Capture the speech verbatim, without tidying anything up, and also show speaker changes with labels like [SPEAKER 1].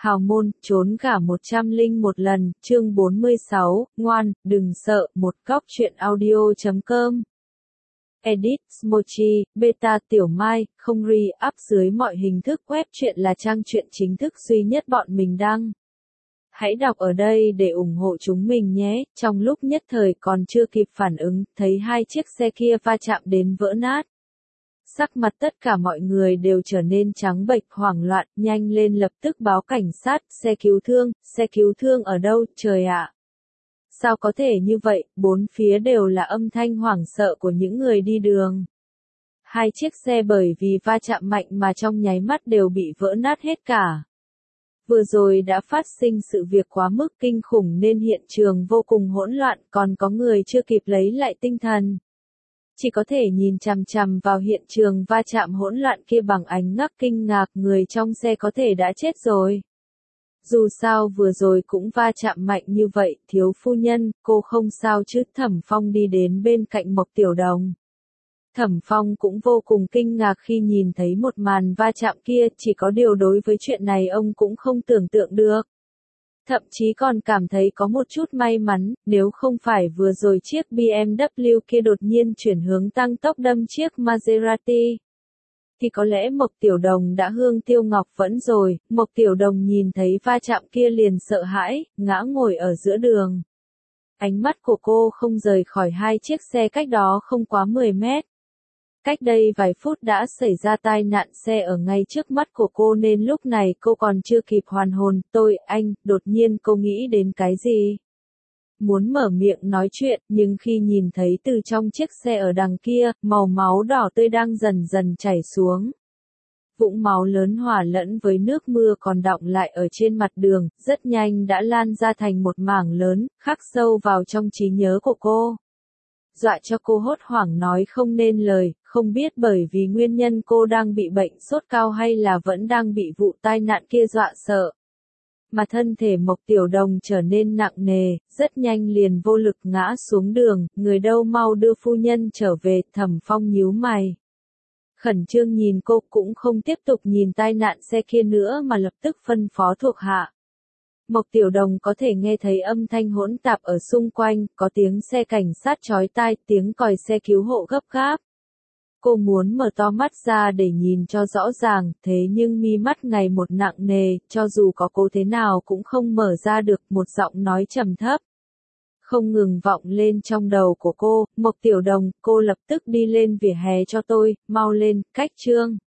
[SPEAKER 1] Hào môn, trốn cả một trăm linh một lần, chương bốn mươi sáu, ngoan, đừng sợ, một góc truyện audio chấm com. Edit, Smochi, Beta Tiểu Mai, không re-up dưới mọi hình thức. Web truyện là trang truyện chính thức duy nhất bọn mình đăng. Hãy đọc ở đây để ủng hộ chúng mình nhé. Trong lúc nhất thời còn chưa kịp phản ứng, thấy hai chiếc xe kia va chạm đến vỡ nát. Sắc mặt tất cả mọi người đều trở nên trắng bệch, hoảng loạn, nhanh lên lập tức báo cảnh sát, xe cứu thương, xe cứu thương ở đâu, trời ạ. Sao có thể như vậy, bốn phía đều là âm thanh hoảng sợ của những người đi đường. Hai chiếc xe bởi vì va chạm mạnh mà trong nháy mắt đều bị vỡ nát hết cả. Vừa rồi đã phát sinh sự việc quá mức kinh khủng nên hiện trường vô cùng hỗn loạn, còn có người chưa kịp lấy lại tinh thần. Chỉ có thể nhìn chằm chằm vào hiện trường va chạm hỗn loạn kia bằng ánh mắt kinh ngạc, người trong xe có thể đã chết rồi. Dù sao vừa rồi cũng va chạm mạnh như vậy, thiếu phu nhân, cô không sao chứ? Thẩm Phong đi đến bên cạnh Mộc Tiểu Đồng. Thẩm Phong cũng vô cùng kinh ngạc khi nhìn thấy một màn va chạm kia, chỉ có điều đối với chuyện này ông cũng không tưởng tượng được. Thậm chí còn cảm thấy có một chút may mắn, nếu không phải vừa rồi chiếc bê em vê kia đột nhiên chuyển hướng tăng tốc đâm chiếc Maserati, thì có lẽ Mộc Tiểu Đồng đã hương tiêu ngọc vẫn rồi. Mộc Tiểu Đồng nhìn thấy va chạm kia liền sợ hãi, ngã ngồi ở giữa đường. Ánh mắt của cô không rời khỏi hai chiếc xe cách đó không quá mười mét. Cách đây vài phút đã xảy ra tai nạn xe ở ngay trước mắt của cô nên lúc này cô còn chưa kịp hoàn hồn. Tôi, anh, đột nhiên cô nghĩ đến cái gì? Muốn mở miệng nói chuyện, nhưng khi nhìn thấy từ trong chiếc xe ở đằng kia, màu máu đỏ tươi đang dần dần chảy xuống. Vũng máu lớn hòa lẫn với nước mưa còn đọng lại ở trên mặt đường, rất nhanh đã lan ra thành một mảng lớn, khắc sâu vào trong trí nhớ của cô. Dọa cho cô hốt hoảng nói không nên lời, không biết bởi vì nguyên nhân cô đang bị bệnh sốt cao hay là vẫn đang bị vụ tai nạn kia dọa sợ. Mà thân thể Mộc Tiểu Đồng trở nên nặng nề, rất nhanh liền vô lực ngã xuống đường, người đâu mau đưa phu nhân trở về. Thẩm Phong nhíu mày. Khẩn trương nhìn cô, cũng không tiếp tục nhìn tai nạn xe kia nữa mà lập tức phân phó thuộc hạ. Mộc Tiểu Đồng có thể nghe thấy âm thanh hỗn tạp ở xung quanh, có tiếng xe cảnh sát chói tai, tiếng còi xe cứu hộ gấp gáp. Cô muốn mở to mắt ra để nhìn cho rõ ràng, thế nhưng mi mắt ngày một nặng nề, cho dù có cố thế nào cũng không mở ra được. Một giọng nói trầm thấp không ngừng vọng lên trong đầu của cô. Mộc Tiểu Đồng, cô lập tức đi lên vỉa hè cho tôi, mau lên, cách trương.